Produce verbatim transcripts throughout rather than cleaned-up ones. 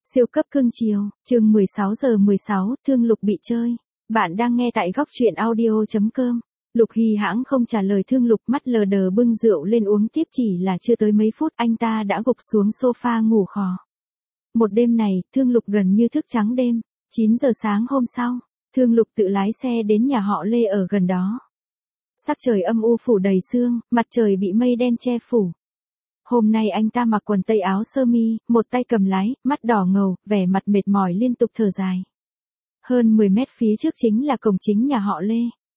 Siêu cấp cưng chiều, chương mười sáu giờ mười sáu, Thương Lục bị chơi. Bạn đang nghe tại góc truyện audio chấm com. Lục Hy hãng không trả lời Thương Lục, mắt lờ đờ bưng rượu lên uống tiếp, chỉ là chưa tới mấy phút anh ta đã gục xuống sofa ngủ khò. Một đêm này, Thương Lục gần như thức trắng đêm. chín giờ sáng hôm sau, Thương Lục tự lái xe đến nhà họ Lê ở gần đó. Sắc trời âm u phủ đầy sương, mặt trời bị mây đen che phủ. Hôm nay anh ta mặc quần tây áo sơ mi, một tay cầm lái, mắt đỏ ngầu, vẻ mặt mệt mỏi liên tục thở dài. Hơn mười mét phía trước chính là cổng chính nhà họ Lê.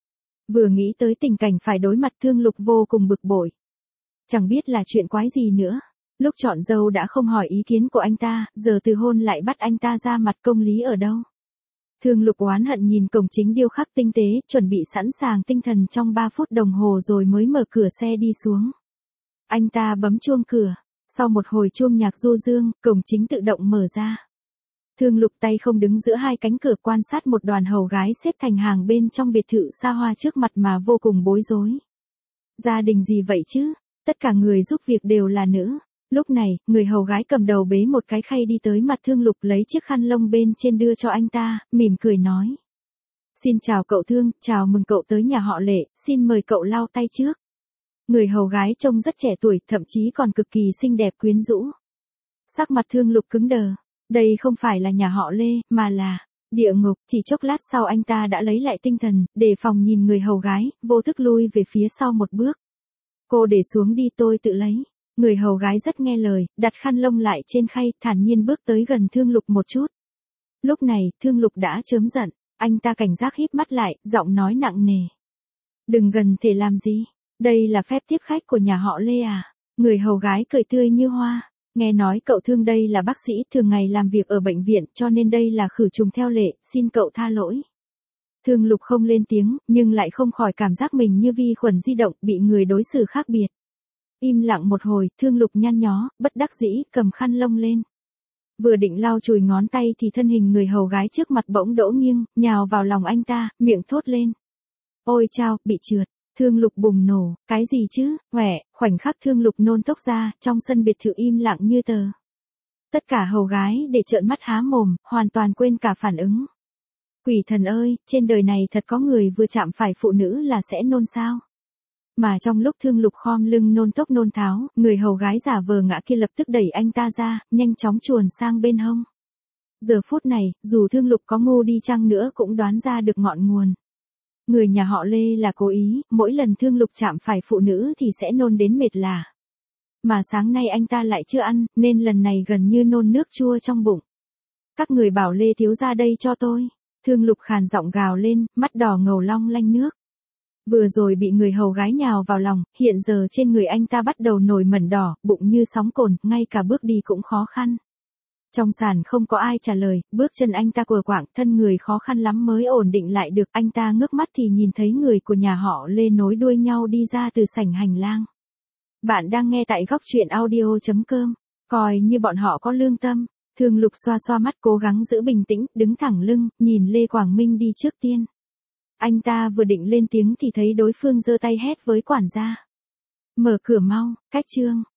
Vừa nghĩ tới tình cảnh phải đối mặt, Thương Lục vô cùng bực bội. Chẳng biết là chuyện quái gì nữa. Lúc chọn dâu đã không hỏi ý kiến của anh ta, giờ từ hôn lại bắt anh ta ra mặt, công lý ở đâu. Thương Lục oán hận nhìn cổng chính điêu khắc tinh tế, chuẩn bị sẵn sàng tinh thần trong ba phút đồng hồ rồi mới mở cửa xe đi xuống. Anh ta bấm chuông cửa, sau một hồi chuông nhạc du dương, cổng chính tự động mở ra. Thương Lục tay không đứng giữa hai cánh cửa, quan sát một đoàn hầu gái xếp thành hàng bên trong biệt thự xa hoa trước mặt mà vô cùng bối rối. Gia đình gì vậy chứ? Tất cả người giúp việc đều là nữ. Lúc này, người hầu gái cầm đầu bế một cái khay đi tới mặt Thương Lục, lấy chiếc khăn lông bên trên đưa cho anh ta, mỉm cười nói. Xin chào cậu Thương, chào mừng cậu tới nhà họ Lệ, xin mời cậu lau tay trước. Người hầu gái trông rất trẻ tuổi, thậm chí còn cực kỳ xinh đẹp quyến rũ. Sắc mặt Thương Lục cứng đờ. Đây không phải là nhà họ Lê, mà là địa ngục. Chỉ chốc lát sau anh ta đã lấy lại tinh thần, đề phòng nhìn người hầu gái, vô thức lui về phía sau một bước. Cô để xuống đi, tôi tự lấy. Người hầu gái rất nghe lời, đặt khăn lông lại trên khay, thản nhiên bước tới gần Thương Lục một chút. Lúc này, Thương Lục đã chớm giận, anh ta cảnh giác híp mắt lại, giọng nói nặng nề. Đừng gần thể làm gì? Đây là phép tiếp khách của nhà họ Lê à? Người hầu gái cười tươi như hoa. Nghe nói cậu Thương đây là bác sĩ, thường ngày làm việc ở bệnh viện, cho nên đây là khử trùng theo lệ, xin cậu tha lỗi. Thương Lục không lên tiếng, nhưng lại không khỏi cảm giác mình như vi khuẩn di động, bị người đối xử khác biệt. Im lặng một hồi, Thương Lục nhăn nhó, bất đắc dĩ, cầm khăn lông lên. Vừa định lau chùi ngón tay thì thân hình người hầu gái trước mặt bỗng đổ nghiêng, nhào vào lòng anh ta, miệng thốt lên. Ôi chao, bị trượt. Thương Lục bùng nổ, cái gì chứ, khỏe, khoảnh khắc Thương Lục nôn tốc ra, trong sân biệt thự im lặng như tờ. Tất cả hầu gái để trợn mắt há mồm, hoàn toàn quên cả phản ứng. Quỷ thần ơi, trên đời này thật có người vừa chạm phải phụ nữ là sẽ nôn sao? Mà trong lúc Thương Lục khom lưng nôn tốc nôn tháo, người hầu gái giả vờ ngã kia lập tức đẩy anh ta ra, nhanh chóng chuồn sang bên hông. Giờ phút này, dù Thương Lục có ngu đi chăng nữa cũng đoán ra được ngọn nguồn. Người nhà họ Lê là cố ý, mỗi lần Thương Lục chạm phải phụ nữ thì sẽ nôn đến mệt lả. Mà sáng nay anh ta lại chưa ăn, nên lần này gần như nôn nước chua trong bụng. Các người bảo Lê thiếu ra đây cho tôi. Thương Lục khàn giọng gào lên, mắt đỏ ngầu long lanh nước. Vừa rồi bị người hầu gái nhào vào lòng, hiện giờ trên người anh ta bắt đầu nổi mẩn đỏ, bụng như sóng cồn, ngay cả bước đi cũng khó khăn. Trong sàn không có ai trả lời, bước chân anh ta quờ quạng, thân người khó khăn lắm mới ổn định lại được. Anh ta ngước mắt thì nhìn thấy người của nhà họ Lê nối đuôi nhau đi ra từ sảnh hành lang. Bạn đang nghe tại góc truyện audio chấm com, coi như bọn họ có lương tâm. Thương Lục xoa xoa mắt, cố gắng giữ bình tĩnh, đứng thẳng lưng, nhìn Lê Quảng Minh đi trước tiên. Anh ta vừa định lên tiếng thì thấy đối phương giơ tay hét với quản gia. Mở cửa mau, cách trương.